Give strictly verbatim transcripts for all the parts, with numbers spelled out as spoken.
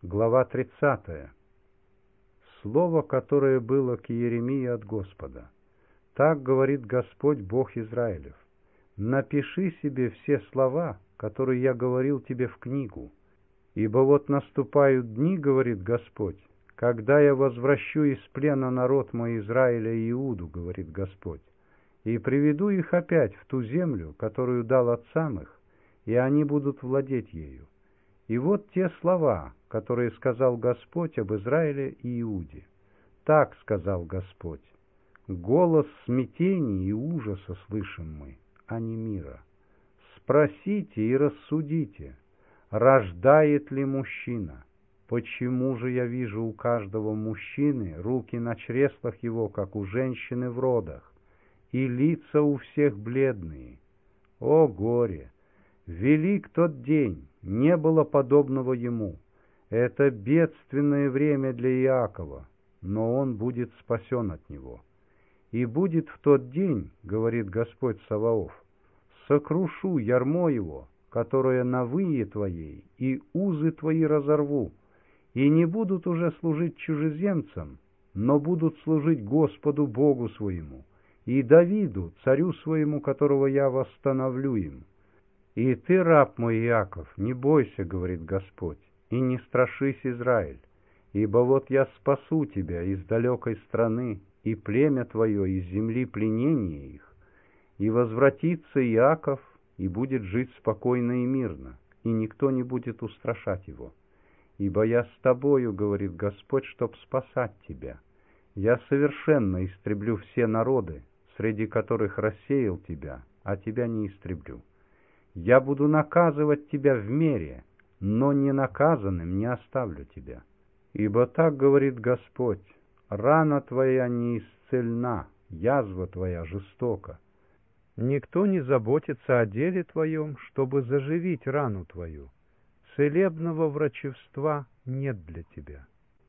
Глава тридцатая. Слово, которое было к Иеремии от Господа. Так говорит Господь Бог Израилев: напиши себе все слова, которые я говорил тебе в книгу. Ибо вот наступают дни, говорит Господь, когда я возвращу из плена народ мой Израиля и Иуду, говорит Господь, и приведу их опять в ту землю, которую дал отцам их, и они будут владеть ею. И вот те слова, которые сказал Господь об Израиле и Иуде. Так сказал Господь: голос смятения и ужаса слышим мы, а не мира. Спросите и рассудите, рождает ли мужчина? Почему же я вижу у каждого мужчины руки на чреслах его, как у женщины в родах, и лица у всех бледные? О горе! Велик тот день, не было подобного ему. Это бедственное время для Иакова, но он будет спасен от него. И будет в тот день, говорит Господь Саваоф, сокрушу ярмо его, которое на вые твоей, и узы твои разорву, и не будут уже служить чужеземцам, но будут служить Господу Богу своему, и Давиду, царю своему, которого я восстановлю им. И ты, раб мой Иаков, не бойся, говорит Господь, и не страшись, Израиль, ибо вот я спасу тебя из далекой страны, и племя твое из земли пленения их, и возвратится Иаков, и будет жить спокойно и мирно, и никто не будет устрашать его. Ибо я с тобою, говорит Господь, чтоб спасать тебя. Я совершенно истреблю все народы, среди которых рассеял тебя, а тебя не истреблю. Я буду наказывать тебя в мере, но не наказанным не оставлю тебя. Ибо так говорит Господь: рана твоя не исцельна, язва твоя жестока. Никто не заботится о деле твоем, чтобы заживить рану твою. Целебного врачевства нет для тебя.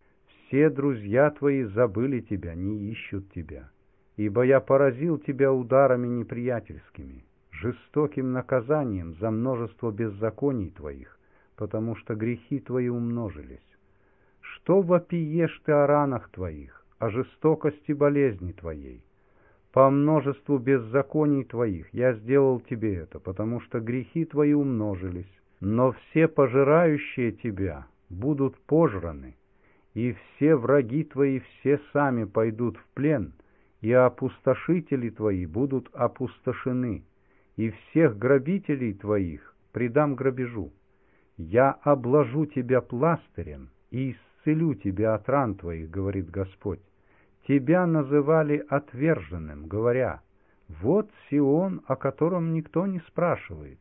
Все друзья твои забыли тебя, не ищут тебя. Ибо я поразил тебя ударами неприятельскими, жестоким наказанием за множество беззаконий твоих, потому что грехи твои умножились. Что вопиешь ты о ранах твоих, о жестокости болезни твоей? По множеству беззаконий твоих я сделал тебе это, потому что грехи твои умножились. Но все пожирающие тебя будут пожраны, и все враги твои все сами пойдут в плен, и опустошители твои будут опустошены, и всех грабителей твоих предам грабежу. Я обложу тебя пластырем и исцелю тебя от ран твоих, говорит Господь. Тебя называли отверженным, говоря: вот Сион, о котором никто не спрашивает.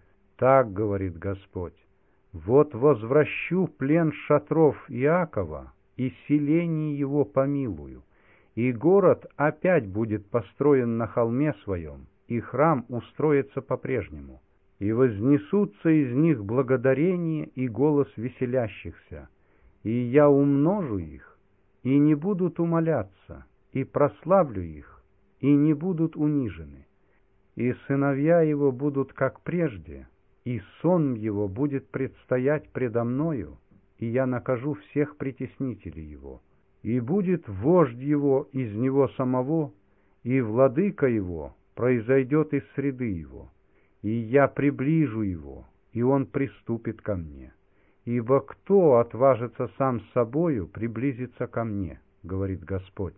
Так говорит Господь: вот возвращу плен шатров Иакова, и селение его помилую, и город опять будет построен на холме своем, и храм устроится по-прежнему, и вознесутся из них благодарение и голос веселящихся, и я умножу их, и не будут умоляться, и прославлю их, и не будут унижены, и сыновья его будут как прежде, и сон его будет предстоять предо мною, и я накажу всех притеснителей его, и будет вождь его из него самого, и владыка его произойдет из среды его, и я приближу его, и он приступит ко мне. Ибо кто отважится сам с собою приблизиться ко мне, говорит Господь,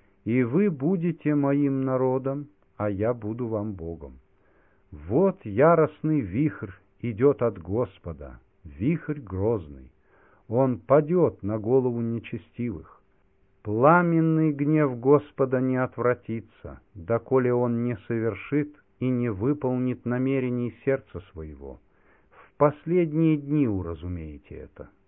и вы будете моим народом, а я буду вам Богом. Вот яростный вихрь идет от Господа, вихрь грозный. Он падет на голову нечестивых. Пламенный гнев Господа не отвратится, доколе он не совершит и не выполнит намерений сердца своего. В последние дни уразумеете это.